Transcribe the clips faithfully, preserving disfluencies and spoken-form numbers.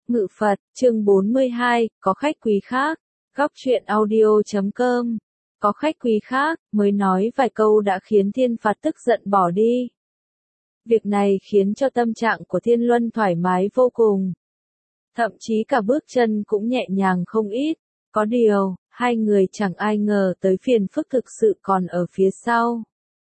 Ngự Phật, chương bốn mươi hai, có khách quý khác. Góc truyện audio chấm com. Có khách quý khác, mới nói vài câu đã khiến Thiên Phạt tức giận bỏ đi. Việc này khiến cho tâm trạng của Thiên Luân thoải mái vô cùng. Thậm chí cả bước chân cũng nhẹ nhàng không ít. Có điều, hai người chẳng ai ngờ tới phiền phức thực sự còn ở phía sau.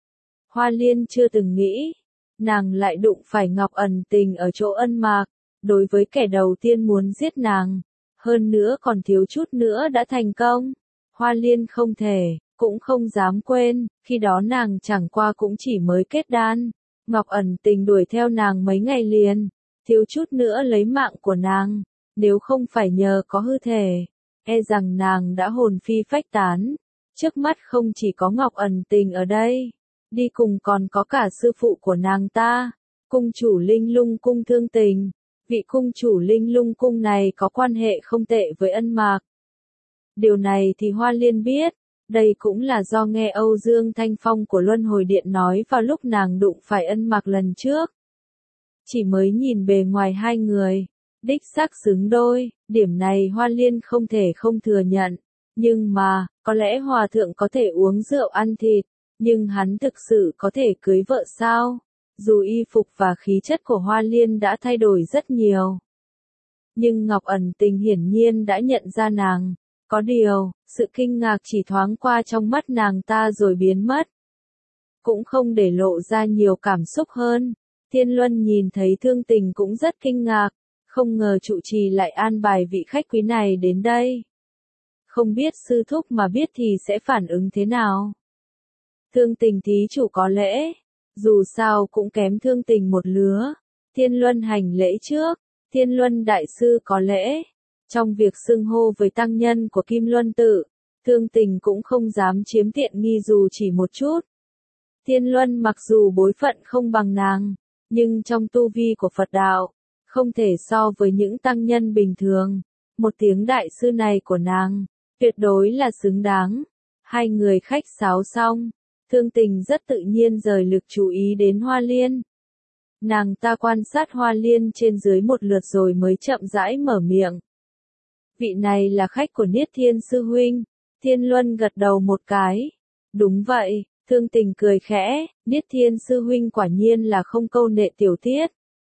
Hoa Liên chưa từng nghĩ, nàng lại đụng phải Ngọc Ẩn Tình ở chỗ Ân Mạc. Đối với kẻ đầu tiên muốn giết nàng, hơn nữa còn thiếu chút nữa đã thành công. Hoa Liên không thể, cũng không dám quên, khi đó nàng chẳng qua cũng chỉ mới kết đan. Ngọc Ẩn Tình đuổi theo nàng mấy ngày liền, thiếu chút nữa lấy mạng của nàng, nếu không phải nhờ có hư thể, e rằng nàng đã hồn phi phách tán. Trước mắt không chỉ có Ngọc Ẩn Tình ở đây, đi cùng còn có cả sư phụ của nàng ta, cung chủ Linh Lung cung Thương Tình. Vị cung chủ Linh Lung cung này có quan hệ không tệ với Ân Mạc. Điều này thì Hoa Liên biết, đây cũng là do nghe Âu Dương Thanh Phong của Luân Hồi Điện nói vào lúc nàng đụng phải Ân Mạc lần trước. Chỉ mới nhìn bề ngoài hai người, đích xác xứng đôi, điểm này Hoa Liên không thể không thừa nhận. Nhưng mà, có lẽ Hòa Thượng có thể uống rượu ăn thịt, nhưng hắn thực sự có thể cưới vợ sao? Dù y phục và khí chất của Hoa Liên đã thay đổi rất nhiều, nhưng Ngọc Ẩn Tình hiển nhiên đã nhận ra nàng. Có điều, sự kinh ngạc chỉ thoáng qua trong mắt nàng ta rồi biến mất, cũng không để lộ ra nhiều cảm xúc hơn. Thiên Luân nhìn thấy Thương Tình cũng rất kinh ngạc, không ngờ trụ trì lại an bài vị khách quý này đến đây. Không biết sư thúc mà biết thì sẽ phản ứng thế nào? Thương Tình thí chủ có lễ. Dù sao cũng kém Thương Tình một lứa. Thiên Luân hành lễ trước. Thiên Luân đại sư có lễ. Trong việc xưng hô với tăng nhân của Kim Luân tự, Thương Tình cũng không dám chiếm tiện nghi dù chỉ một chút. Thiên Luân mặc dù bối phận không bằng nàng, nhưng trong tu vi của Phật đạo, không thể so với những tăng nhân bình thường. Một tiếng đại sư này của nàng, tuyệt đối là xứng đáng. Hai người khách sáo xong, Thương Tình rất tự nhiên rời lực chú ý đến Hoa Liên. Nàng ta quan sát Hoa Liên trên dưới một lượt rồi mới chậm rãi mở miệng. Vị này là khách của Niết Thiên Sư Huynh. Thiên Luân gật đầu một cái. Đúng vậy, Thương Tình cười khẽ, Niết Thiên Sư Huynh quả nhiên là không câu nệ tiểu tiết.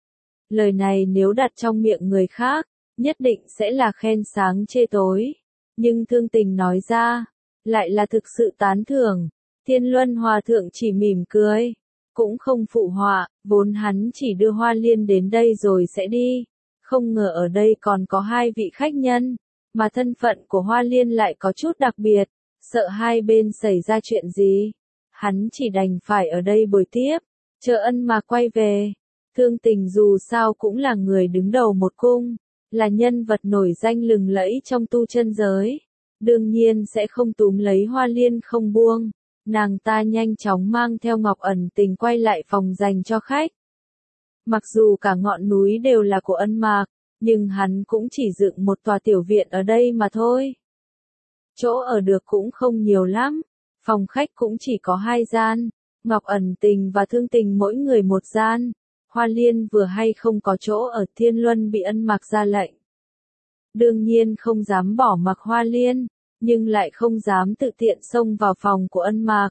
Lời này nếu đặt trong miệng người khác, nhất định sẽ là khen sáng chê tối. Nhưng Thương Tình nói ra, lại là thực sự tán thưởng. Thiên Luân Hòa Thượng chỉ mỉm cười, cũng không phụ họa, vốn hắn chỉ đưa Hoa Liên đến đây rồi sẽ đi. Không ngờ ở đây còn có hai vị khách nhân, mà thân phận của Hoa Liên lại có chút đặc biệt, sợ hai bên xảy ra chuyện gì. Hắn chỉ đành phải ở đây bồi tiếp, chờ Ân Mạc quay về. Thương Tình dù sao cũng là người đứng đầu một cung, là nhân vật nổi danh lừng lẫy trong tu chân giới. Đương nhiên sẽ không túm lấy Hoa Liên không buông. Nàng ta nhanh chóng mang theo Ngọc Ẩn Tình quay lại phòng dành cho khách. Mặc dù cả ngọn núi đều là của Ân Mạc, nhưng hắn cũng chỉ dựng một tòa tiểu viện ở đây mà thôi. Chỗ ở được cũng không nhiều lắm, phòng khách cũng chỉ có hai gian, Ngọc Ẩn Tình và Thương Tình mỗi người một gian. Hoa Liên vừa hay không có chỗ ở, Thiên Luân bị Ân Mạc ra lệnh. Đương nhiên không dám bỏ mặc Hoa Liên, nhưng lại không dám tự tiện xông vào phòng của Ân Mạc.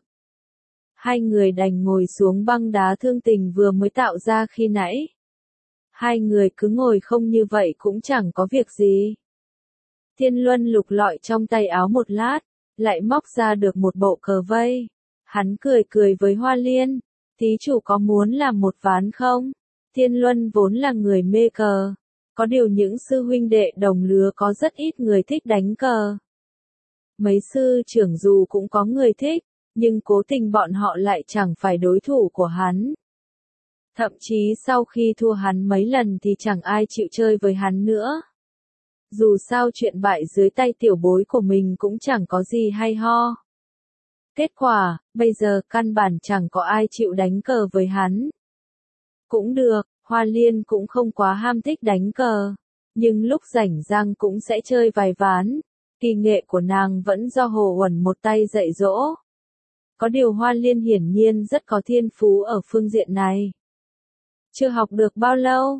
Hai người đành ngồi xuống băng đá Thương Tình vừa mới tạo ra khi nãy. Hai người cứ ngồi không như vậy cũng chẳng có việc gì. Thiên Luân lục lọi trong tay áo một lát, lại móc ra được một bộ cờ vây. Hắn cười cười với Hoa Liên, thí chủ có muốn làm một ván không? Thiên Luân vốn là người mê cờ, có điều những sư huynh đệ đồng lứa có rất ít người thích đánh cờ. Mấy sư trưởng dù cũng có người thích, nhưng cố tình bọn họ lại chẳng phải đối thủ của hắn. Thậm chí sau khi thua hắn mấy lần thì chẳng ai chịu chơi với hắn nữa. Dù sao chuyện bại dưới tay tiểu bối của mình cũng chẳng có gì hay ho. Kết quả, bây giờ căn bản chẳng có ai chịu đánh cờ với hắn. Cũng được, Hoa Liên cũng không quá ham thích đánh cờ, nhưng lúc rảnh rang cũng sẽ chơi vài ván. Kỳ nghệ của nàng vẫn do Hồ Uẩn một tay dạy dỗ. Có điều Hoa Liên hiển nhiên rất có thiên phú ở phương diện này. Chưa học được bao lâu,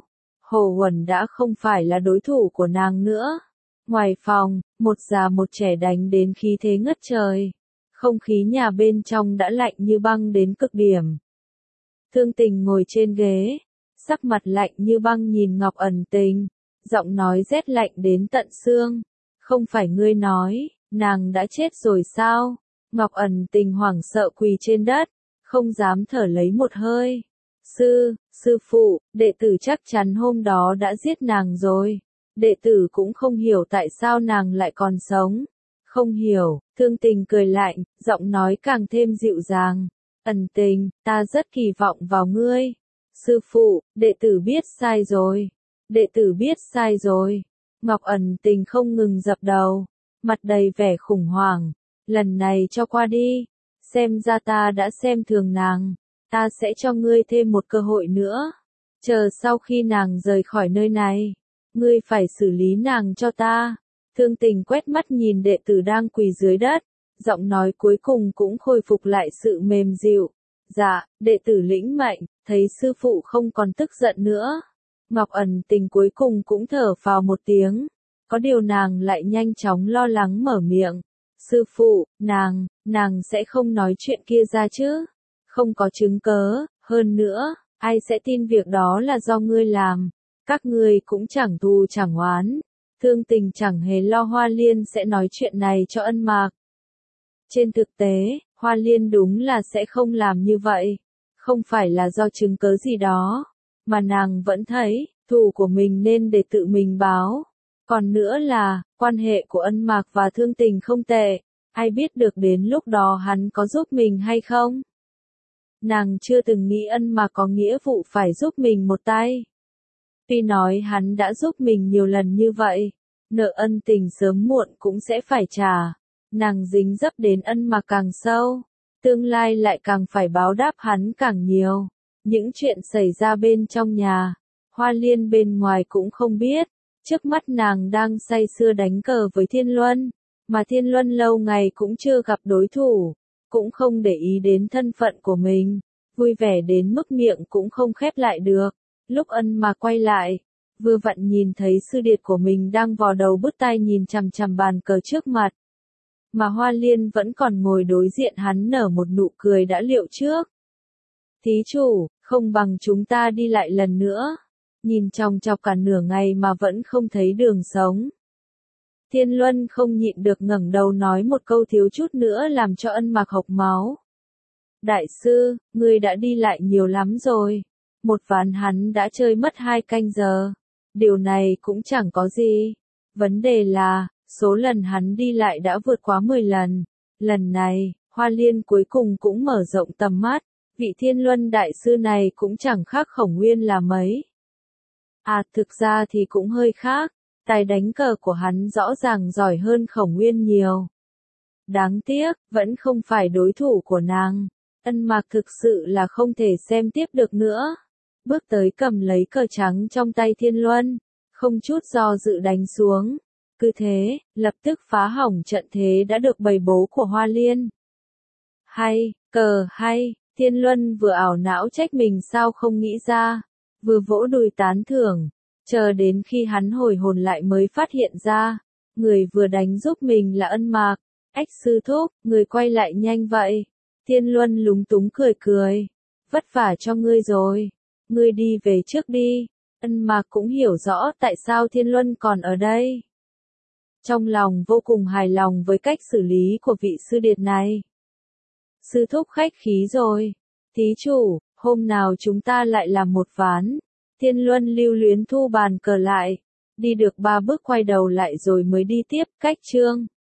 Hồ Huẩn đã không phải là đối thủ của nàng nữa. Ngoài phòng, một già một trẻ đánh đến khí thế ngất trời. Không khí nhà bên trong đã lạnh như băng đến cực điểm. Thương Tình ngồi trên ghế, sắc mặt lạnh như băng nhìn Ngọc Ẩn Tình, giọng nói rét lạnh đến tận xương. Không phải ngươi nói, nàng đã chết rồi sao? Ngọc Ẩn Tình hoảng sợ quỳ trên đất, không dám thở lấy một hơi. Sư, sư phụ, đệ tử chắc chắn hôm đó đã giết nàng rồi. Đệ tử cũng không hiểu tại sao nàng lại còn sống. Không hiểu, Thương Tình cười lạnh, giọng nói càng thêm dịu dàng. Ẩn Tình, ta rất kỳ vọng vào ngươi. Sư phụ, đệ tử biết sai rồi. Đệ tử biết sai rồi. Ngọc Ẩn Tình không ngừng dập đầu, mặt đầy vẻ khủng hoảng. Lần này cho qua đi. Xem ra ta đã xem thường nàng. Ta sẽ cho ngươi thêm một cơ hội nữa. Chờ sau khi nàng rời khỏi nơi này, ngươi phải xử lý nàng cho ta. Thương Tình quét mắt nhìn đệ tử đang quỳ dưới đất, giọng nói cuối cùng cũng khôi phục lại sự mềm dịu. Dạ, đệ tử lĩnh mệnh, thấy sư phụ không còn tức giận nữa. Ngọc Ẩn Tình cuối cùng cũng thở phào một tiếng. Có điều nàng lại nhanh chóng lo lắng mở miệng. Sư phụ, nàng, nàng sẽ không nói chuyện kia ra chứ? Không có chứng cớ, hơn nữa, ai sẽ tin việc đó là do ngươi làm? Các ngươi cũng chẳng thù chẳng oán. Thương Tình chẳng hề lo Hoa Liên sẽ nói chuyện này cho Ân Mạc. Trên thực tế, Hoa Liên đúng là sẽ không làm như vậy. Không phải là do chứng cớ gì đó, mà nàng vẫn thấy, thù của mình nên để tự mình báo. Còn nữa là, quan hệ của Ân Mạc và Thương Tình không tệ. Ai biết được đến lúc đó hắn có giúp mình hay không? Nàng chưa từng nghĩ Ân Mạc có nghĩa vụ phải giúp mình một tay. Tuy nói hắn đã giúp mình nhiều lần như vậy, nợ ân tình sớm muộn cũng sẽ phải trả. Nàng dính dấp đến Ân Mạc càng sâu, tương lai lại càng phải báo đáp hắn càng nhiều. Những chuyện xảy ra bên trong nhà, Hoa Liên bên ngoài cũng không biết. Trước mắt nàng đang say sưa đánh cờ với Thiên Luân, mà Thiên Luân lâu ngày cũng chưa gặp đối thủ, cũng không để ý đến thân phận của mình, vui vẻ đến mức miệng cũng không khép lại được. Lúc Ân Mạc quay lại, vừa vặn nhìn thấy sư điệt của mình đang vò đầu bứt tai nhìn chằm chằm bàn cờ trước mặt. Mà Hoa Liên vẫn còn ngồi đối diện hắn nở một nụ cười đã liệu trước. Thí chủ, không bằng chúng ta đi lại lần nữa. Nhìn chòng chọc cả nửa ngày mà vẫn không thấy đường sống. Thiên Luân không nhịn được ngẩng đầu nói một câu thiếu chút nữa làm cho Ân Mạc hộc máu. Đại sư, ngươi đã đi lại nhiều lắm rồi. Một ván hắn đã chơi mất hai canh giờ. Điều này cũng chẳng có gì. Vấn đề là, số lần hắn đi lại đã vượt quá mười lần. Lần này, Hoa Liên cuối cùng cũng mở rộng tầm mắt. Vị Thiên Luân đại sư này cũng chẳng khác Khổng Nguyên là mấy. À, thực ra thì cũng hơi khác. Tài đánh cờ của hắn rõ ràng giỏi hơn Khổng Nguyên nhiều. Đáng tiếc, vẫn không phải đối thủ của nàng. Ân Mạc thực sự là không thể xem tiếp được nữa. Bước tới cầm lấy cờ trắng trong tay Thiên Luân, không chút do dự đánh xuống. Cứ thế, lập tức phá hỏng trận thế đã được bày bố của Hoa Liên. Hay, cờ hay, Thiên Luân vừa ảo não trách mình sao không nghĩ ra, vừa vỗ đùi tán thưởng, chờ đến khi hắn hồi hồn lại mới phát hiện ra, người vừa đánh giúp mình là Ân Mạc. Ách sư thúc, người quay lại nhanh vậy. Thiên Luân lúng túng cười cười, vất vả cho ngươi rồi, ngươi đi về trước đi. Ân Mạc cũng hiểu rõ tại sao Thiên Luân còn ở đây. Trong lòng vô cùng hài lòng với cách xử lý của vị sư điệt này. Sư thúc khách khí rồi. Thí chủ, hôm nào chúng ta lại làm một ván. Thiên Luân lưu luyến thu bàn cờ lại. Đi được ba bước quay đầu lại rồi mới đi tiếp, cách chương.